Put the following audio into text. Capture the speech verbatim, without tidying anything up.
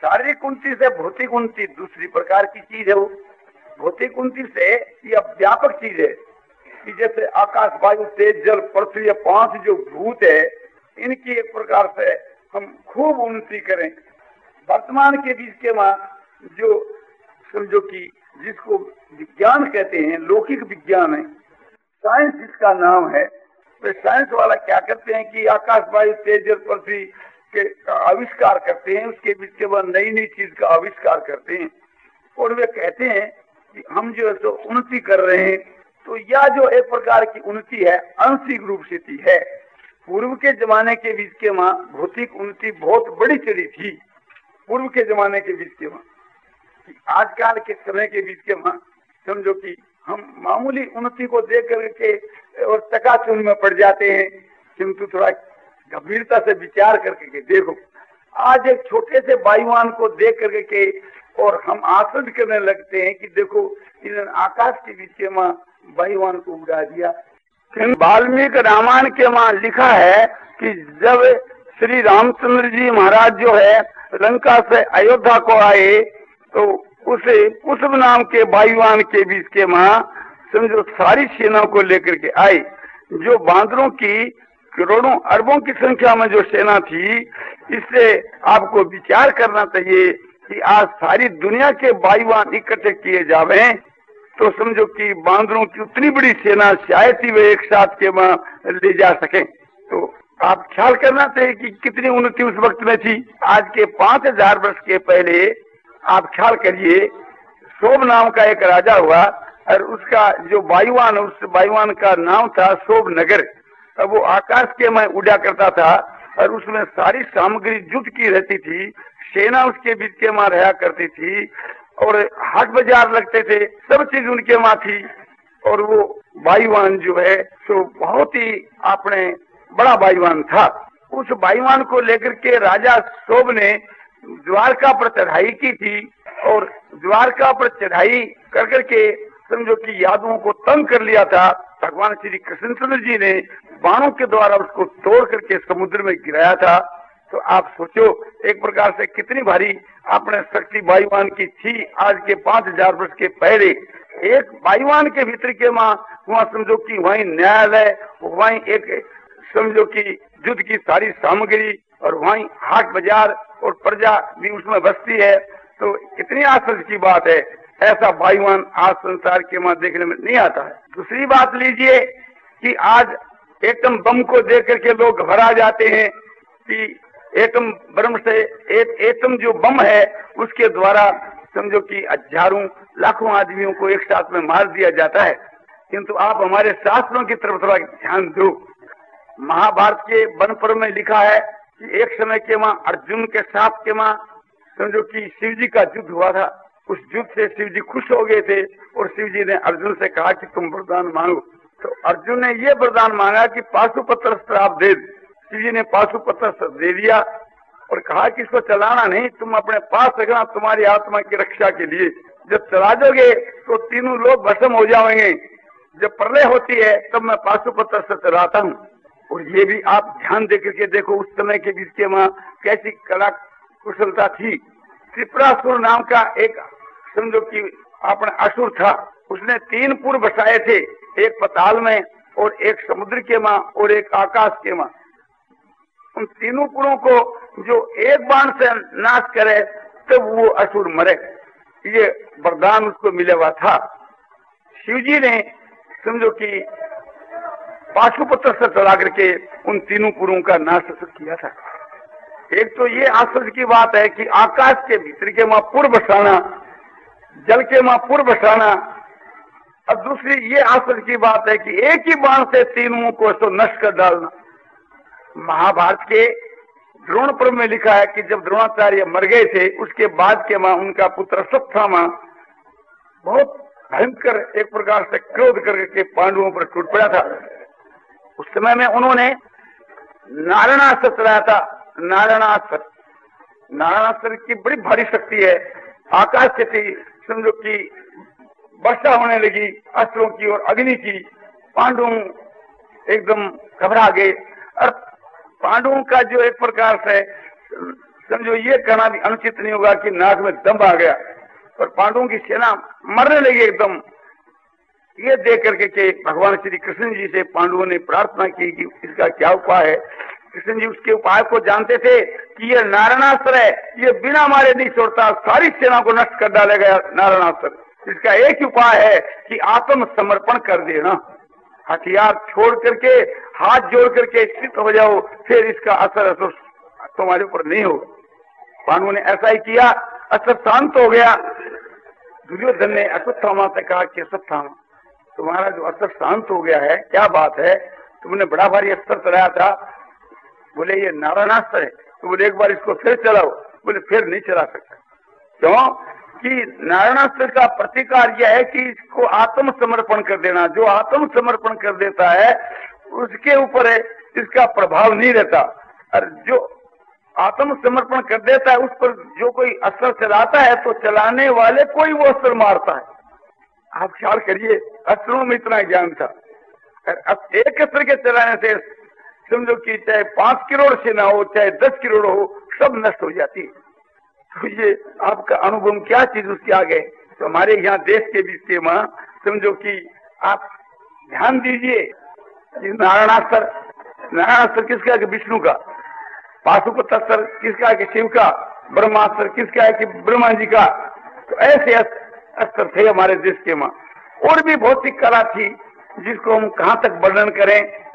शारीरिक उन्नति से भौतिक उन्नति दूसरी प्रकार की चीज है। वो भौतिक उन्नति से यह व्यापक चीज है कि जैसे आकाश, वायु, तेज, जल, पृथ्वी, पांच जो भूत है, इनकी एक प्रकार से हम खूब उन्नति करें। वर्तमान के बीच के मां जो समझो कि जिसको विज्ञान कहते हैं, लौकिक विज्ञान है, साइंस जिसका नाम है, तो साइंस वाला क्या करते हैं कि आकाश, वायु, तेज, जल, पृथ्वी के आविष्कार करते हैं, उसके बीच के बाद नई नई चीज का आविष्कार करते हैं और वे कहते हैं कि हम जो है तो उन्नति कर रहे हैं। तो यह जो एक प्रकार की उन्नति है, आंशिक रूप से थी है। पूर्व के जमाने के बीच के मां भौतिक उन्नति बहुत बड़ी चढ़ी थी। पूर्व के जमाने के बीच के मां, आजकल के समय के बीच के मां समझो कि हम मामूली उन्नति को देख करके और चकाचौंध में पड़ जाते हैं, किंतु थोड़ा गंभीरता से विचार करके देखो। आज एक छोटे से वायुयान को देख करके और हम आश्चर्य करने लगते हैं कि देखो इन्होंने आकाश के बीच के मां वायुयान को उड़ा दिया। वाल्मीकि रामायण के मां लिखा है कि जब श्री रामचंद्र जी महाराज जो है लंका से अयोध्या को आए, तो उसे कुसुम नाम के वायुयान के बीच के मां समझो सारी सेना को लेकर के आए। जो बांदरों की करोड़ों अरबों की संख्या में जो सेना थी, इससे आपको विचार करना चाहिए कि आज सारी दुनिया के वायुयान इकट्ठे किए जावे तो समझो कि बांदरों की उतनी बड़ी सेना शायद ही वे एक साथ के मां ले जा सके। तो आप ख्याल करना चाहिए कि कितनी उन्नति उस वक्त में थी। आज के पांच हजार वर्ष के पहले आप ख्याल करिए, शोभ नाम का एक राजा हुआ और उसका जो वायुयान, उस वायुयान का नाम था शोभ नगर। अब वो आकाश के में उड़ा करता था और उसमें सारी सामग्री जुट की रहती थी, सेना उसके बीच के मां रहा करती थी और हाट बाजार लगते थे, सब चीज उनके मां थी। और वो वायुयान जो है सो बहुत ही अपने बड़ा वायुयान था। उस वायुयान को लेकर के राजा शोभ ने द्वारका पर चढ़ाई की थी और द्वारका पर चढ़ाई कर करके समझो कि यादवों को तंग कर लिया था। भगवान श्री कृष्णचंद्र जी ने बाणों के द्वारा उसको तोड़ करके समुद्र में गिराया था। तो आप सोचो एक प्रकार से कितनी भारी अपने शक्ति वायुयान की थी। आज के पांच हजार वर्ष के पहले एक वायुयान के भीतर के मां वहां समझो कि वहीं न्यायालय, वहीं एक समझो कि युद्ध की सारी सामग्री और वहीं हाट बाजार और प्रजा भी उसमें बसती है। तो कितनी आश्चर्य की बात है, ऐसा वायुयान आज संसार के मां देखने में नहीं आता है। दूसरी बात लीजिए कि आज एटम बम को देख करके लोग घबरा जाते हैं कि एटम बम से एक एटम जो बम है उसके द्वारा समझो कि हजारों लाखों आदमियों को एक साथ में मार दिया जाता है। किंतु आप हमारे शास्त्रों की तरफ थोड़ा ध्यान दो। महाभारत के वन पर्व में लिखा है कि एक समय के मां अर्जुन के साथ के मां समझो कि शिव जी का युद्ध हुआ था। उस युद्ध से शिव जी खुश हो गए थे और शिव जी ने अर्जुन से कहा कि तुम वरदान मांगो। तो अर्जुन ने ये वरदान मांगा कि पाशुपत्र अस्त्र आप दे। शिव जी ने पाशुपत्र अस्त्र दे दिया और कहा कि इसको चलाना नहीं, तुम अपने पास रखना तुम्हारी आत्मा की रक्षा के लिए। जब चला दोगे तो तीनों लोग भस्म हो जाएंगे। जब प्रलय होती है तब मैं पाशुपत्र अस्त्र चलाता हूँ। और ये भी आप ध्यान दे करके देखो उस समय के बीच के मां कैसी कला कुशलता थी। त्रिपुरासुर नाम का एक समझो कि अपना असुर था, उसने तीन पुर बसाए थे, एक पताल में और एक समुद्र के मां और एक आकाश के मां। उन तीनों पुरों को जो एक बाण से नाश करे तब वो असुर मरे, ये वरदान उसको मिला हुआ था। शिव जी ने समझो कि पाशुपत्र से चला करके उन तीनों पुरों का नाश किया था। एक तो ये आश्चर्य की बात है कि आकाश के भीतर के मां पुर बसाना, जल के मां पुर बसाना, और दूसरी ये आश्चर्य की बात है कि एक ही बाण से तीनों को तो नष्ट कर डालना। महाभारत के द्रोण पर्व में लिखा है कि जब द्रोणाचार्य मर गए थे उसके बाद के मां उनका पुत्र अश्वत्थामा बहुत भयंकर एक प्रकार से क्रोध करके पांडवों पर टूट पड़ा था। उस समय में उन्होंने नारायणास्त्र चलाया था। नारायणास्त्र नारायणास्त्र की बड़ी भारी शक्ति है। आकाश से थी समझो कि वर्षा होने लगी अस्त्रों की और अग्नि की। पांडवों एकदम घबरा गए और पांडवों का जो एक प्रकार से समझो ये कहना भी अनुचित नहीं होगा कि नाक में दम आ गया और पांडवों की सेना मरने लगी एकदम। ये देख करके के भगवान श्री कृष्ण जी से पांडवों ने प्रार्थना की कि इसका क्या उपाय है। कृष्ण जी उसके उपाय को जानते थे कि ये नारायणास्त्र है, ये बिना मारे नहीं छोड़ता, सारी सेना को नष्ट कर डालेगा नारायणास्त्र। इसका एक ही उपाय है कि आत्म समर्पण कर देना, हथियार छोड़ करके हाथ जोड़ करके स्थित हो जाओ, फिर इसका असर असर तुम्हारे ऊपर नहीं होगा। पांडवों ने ऐसा ही किया, असर शांत हो गया। दुर्योधन ने अश्वत्थामा से कहा कि अश्वत्थामा तुम्हारा जो अस्त्र शांत हो गया है, क्या बात है, तुमने बड़ा भारी अस्त्र चलाया था। बोले ये नारायणास्त्र है। तो बोले एक बार इसको फिर चलाओ। बोले फिर नहीं चला सकता। क्यों कि नारायणास्त्र का प्रतिकार यह है कि इसको आत्म समर्पण कर देना। जो आत्म समर्पण कर देता है उसके ऊपर है इसका प्रभाव नहीं रहता, और जो आत्म समर्पण कर देता है उस पर जो कोई अस्त्र चलाता है तो चलाने वाले को ही वो अस्त्र मारता है। आप ख्याल करिए, अस्त्रों में इतना ज्ञान था। एक अस्त्र के चलाने से समझो कि चाहे पांच करोड़ सेना हो चाहे दस करोड़ हो, सब नष्ट हो जाती है। तो ये आपका अनुभव क्या चीज उसके आगे। तो हमारे यहाँ देश के बीच में समझो कि आप ध्यान दीजिए, नारायणास्त्र नारायणास्त्र किसका है कि विष्णु का, पाशुपतास्त्र किसका है कि शिव का, ब्रह्मास्त्र किसका है कि ब्रह्मा जी का। तो ऐसे अस्त्र थे हमारे देश के मां। और भी भौतिक कला थी जिसको हम कहाँ तक वर्णन करें।